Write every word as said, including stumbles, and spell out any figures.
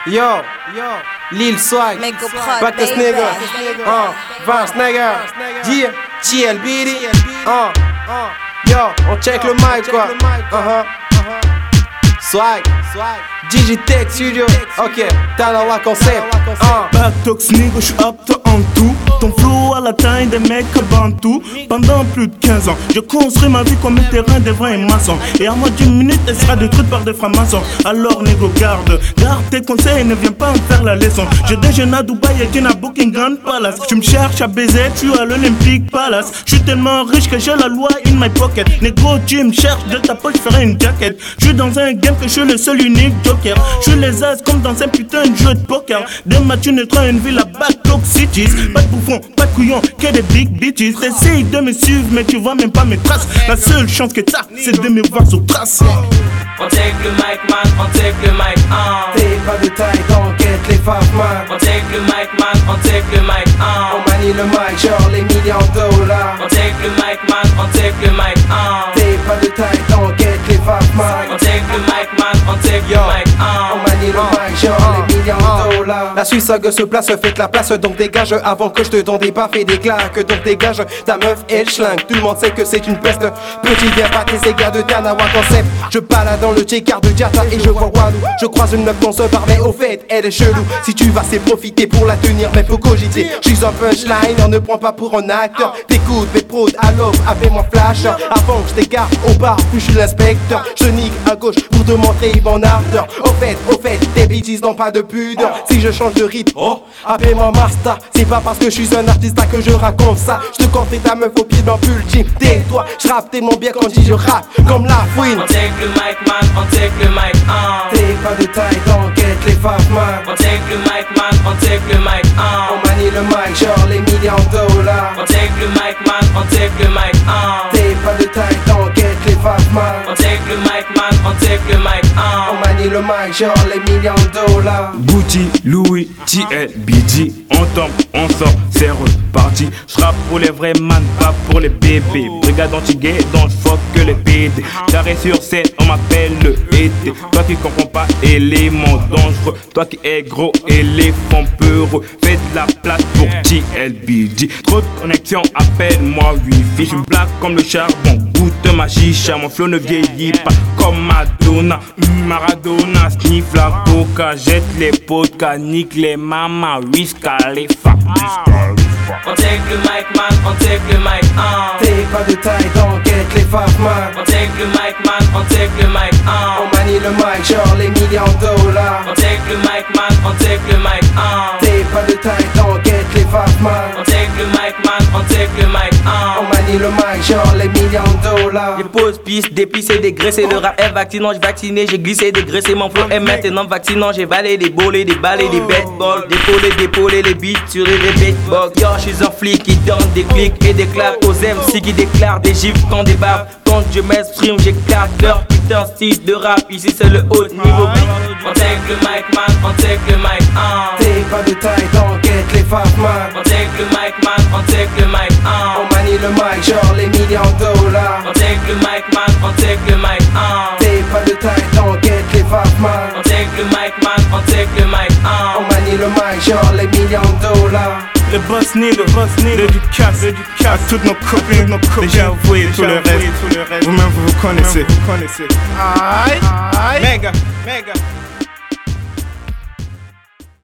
Yo, yo, Lil Swag, back this nigga, uh, Vance nigga, yeah, G L B D, uh, uh, yo, on check le mic quoi, uh-huh, Swag, Digitech Studio, ok, Tanawa Concept, uh. Batox nigga, j'suis apte en tout. Ton flow à la taille des mecs bantou. Pendant plus de quinze ans, je construis ma vie comme un terrain de vrais maçons. Et à moi dix minutes, elle sera détruite par des francs-maçons. Alors négro, garde, garde tes conseils et ne viens pas me faire la leçon. Je déjeune à Dubaï et tiens à Buckingham Palace. Tu me cherches à baiser, tu es à l'Olympic Palace. J'suis tellement riche que j'ai la loi in my pocket. Négro, tu me cherches, de ta poche, j'ferai une jaquette. J'suis dans un game que j'suis le seul unique joker. J'suis les as comme dans un putain de jeu de poker. Demain tu naîtras une ville à Batox Cities. Pas de bouffon, pas de couillon, que des big bitches. T'essayes de me suivre mais tu vois même pas mes traces. La seule chance que t'as c'est de me voir sur trace. On take le mic man, on take le mic hein. T'es pas de taille, t'enquête les faves man. On take le mic man, on take le mic hein. On manie le mic genre les millions de dollars. On take le mic man, on take le mic hein. T'es pas de taille, t'enquête les faves man. On take le mic man, on take le mic hein. On manie le mic genre les millions de dollars. La Suisse se place, fait la place, donc dégage avant que je te donne des baffes et des claques. Donc dégage, ta meuf elle schlingue. Tout le monde sait que c'est une peste. Petit viens pas tes gars de Tanawa Concept. Je balade dans le check-car de Diata et je vois Walou. Je croise une meuf dans ce bar mais au fait elle est chelou. Si tu vas c'est profiter pour la tenir mais faut cogiter. J'suis un punchline, on ne prend pas pour un acteur. T'écoutes mes prods à l'offre, appelle-moi flash. Avant que je t'égare au bar, puis je suis l'inspecteur. Je nique à gauche pour te montrer mon ardeur. Au fait, au fait, tes bêtises n'ont pas de pudeur. Si je change de rythme, oh, appelle-moi master. C'est pas parce que je suis un artiste que je raconte ça. Je te confie ta meuf au pied d'un pull-jean. Tais-toi, je rappe tellement bien quand je dis je rappe comme la fouine. On take le mic man, on take le mic hein. T'es pas de taille, t'enquête les faves man. On take le mic man, on take le mic hein. On manie le mic genre les millions de dollars. On take le mic man, on take le mic hein. T'es pas de taille, t'enquête les faves man. On take le mic man, on take le mic hein. On manie le mic genre les millions de dollars. Gucci, Louis, G L B D. On tombe, on sort, c'est reparti. J'rappe pour les vrais man, pas pour les bébés. Brigade anti-gay, donc j'fuck que les P D. Carré sur scène, on m'appelle le E T. Toi qui comprends pas élément dangereux. Toi qui es gros, éléphant peureux. Fais de la place pour G L B D. Trop de connexion, appelle-moi Wi-Fi. J'suis black comme le charbon, goûte ma chicha. Mon flow ne vieillit pas comme Madonna. Maradona, sniff la coca. Jette les potes, nique les mamas. Wiz Khalifa. On take le mic man, on take le mic hein. T'es pas de taille, t'enquête les faves man. On take le mic man, on take le mic hein. On manie le mic genre les millions de dollars. On take le mic man, on take le mic hein. T'es pas de taille, t'enquête les faves man. On take le mic man, on take le mic hein. On manie le mic genre les millions de dollars. J'ai pose piste, dépissé, dégraissé. Le rap est vaccinant, j'ai vacciné, j'ai glissé, dégraissé. Mon flow est maintenant vaccinant. J'ai valé des bolés, des balais, des bêtes balls. Décollé, dépollé, les beats sur les beatbox. Yo, j'suis un flic qui donne des clics et des claps aux M C qui déclarent des gifs quand des baves. Quand je m'exprime, j'éclate leur putain style de rap. Ici c'est le haut niveau. On take le mic man, on take le mic hein. T'es pas de taille, t'enquête les faves man. On take le mic man, on take le mic hein. On manie le mic genre les millions de dollars. On take le mic man, on take le mic hein. T'es pas de taille, t'enquête les faves man. On take le mic man, on take le mic hein. On manie le mic genre les millions de dollars. Le boss nigga, boss nigga, dédicace, dédicace à toutes nos copines, nos copines. Déjà avoué tout le reste, vous-même vous vous connaissez, vous connaissez. Aïe, aïe, méga, méga.